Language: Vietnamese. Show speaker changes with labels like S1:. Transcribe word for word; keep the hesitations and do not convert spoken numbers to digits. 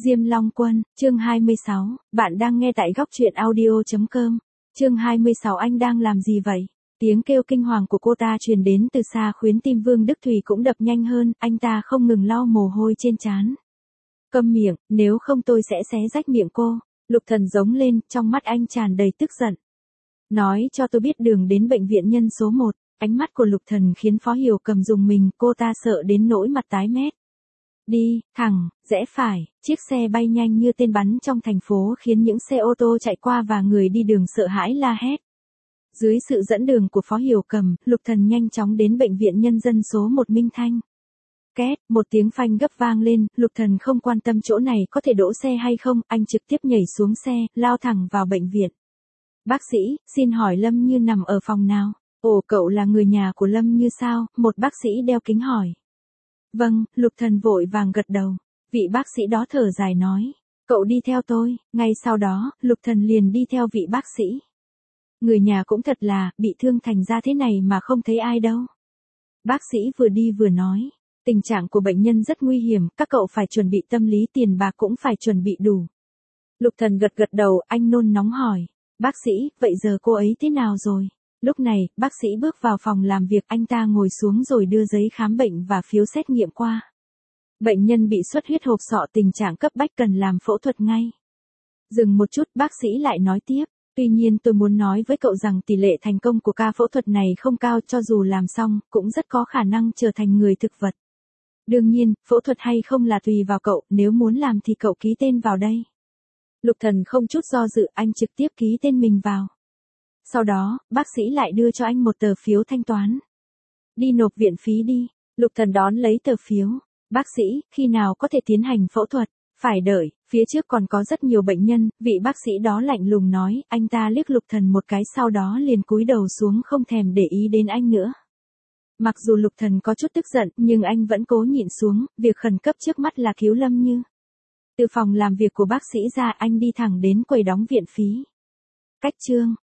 S1: Diêm Long Quân, chương hai mươi sáu, bạn đang nghe tại góc truyện audio chấm com. Chương hai mươi sáu anh đang làm gì vậy? Tiếng kêu kinh hoàng của cô ta truyền đến từ xa khiến tim Vương Đức Thùy cũng đập nhanh hơn, anh ta không ngừng lau mồ hôi trên trán. Câm miệng, nếu không tôi sẽ xé rách miệng cô. Lục Thần giống lên, trong mắt anh tràn đầy tức giận. Nói cho tôi biết đường đến bệnh viện nhân số một. Ánh mắt của Lục Thần khiến Phó Hiểu Cầm rùng mình, cô ta sợ đến nỗi mặt tái mét. Đi, thẳng, rẽ phải, chiếc xe bay nhanh như tên bắn trong thành phố khiến những xe ô tô chạy qua và người đi đường sợ hãi la hét. Dưới sự dẫn đường của Phó Hiểu Cầm, Lục Thần nhanh chóng đến bệnh viện nhân dân số một Minh Thanh. Két, một tiếng phanh gấp vang lên, Lục Thần không quan tâm chỗ này có thể đỗ xe hay không, anh trực tiếp nhảy xuống xe, lao thẳng vào bệnh viện. Bác sĩ, xin hỏi Lâm Như nằm ở phòng nào? Ồ, cậu là người nhà của Lâm Như sao? Một bác sĩ đeo kính hỏi. Vâng, Lục Thần vội vàng gật đầu. Vị bác sĩ đó thở dài nói. Cậu đi theo tôi. Ngay sau đó, Lục Thần liền đi theo vị bác sĩ. Người nhà cũng thật là, bị thương thành ra thế này mà không thấy ai đâu. Bác sĩ vừa đi vừa nói. Tình trạng của bệnh nhân rất nguy hiểm, các cậu phải chuẩn bị tâm lý, tiền bạc cũng phải chuẩn bị đủ. Lục Thần gật gật đầu, anh nôn nóng hỏi. Bác sĩ, vậy giờ cô ấy thế nào rồi? Lúc này, bác sĩ bước vào phòng làm việc, anh ta ngồi xuống rồi đưa giấy khám bệnh và phiếu xét nghiệm qua. Bệnh nhân bị xuất huyết hộp sọ, tình trạng cấp bách cần làm phẫu thuật ngay. Dừng một chút, bác sĩ lại nói tiếp. Tuy nhiên tôi muốn nói với cậu rằng tỷ lệ thành công của ca phẫu thuật này không cao, cho dù làm xong, cũng rất có khả năng trở thành người thực vật. Đương nhiên, phẫu thuật hay không là tùy vào cậu, nếu muốn làm thì cậu ký tên vào đây. Lục Thần không chút do dự, anh trực tiếp ký tên mình vào. Sau đó, bác sĩ lại đưa cho anh một tờ phiếu thanh toán. Đi nộp viện phí đi. Lục Thần đón lấy tờ phiếu. Bác sĩ, khi nào có thể tiến hành phẫu thuật? Phải đợi, phía trước còn có rất nhiều bệnh nhân, vị bác sĩ đó lạnh lùng nói, anh ta liếc Lục Thần một cái sau đó liền cúi đầu xuống không thèm để ý đến anh nữa. Mặc dù Lục Thần có chút tức giận, nhưng anh vẫn cố nhịn xuống, việc khẩn cấp trước mắt là cứu Lâm Như. Từ phòng làm việc của bác sĩ ra, anh đi thẳng đến quầy đóng viện phí. Cách chương,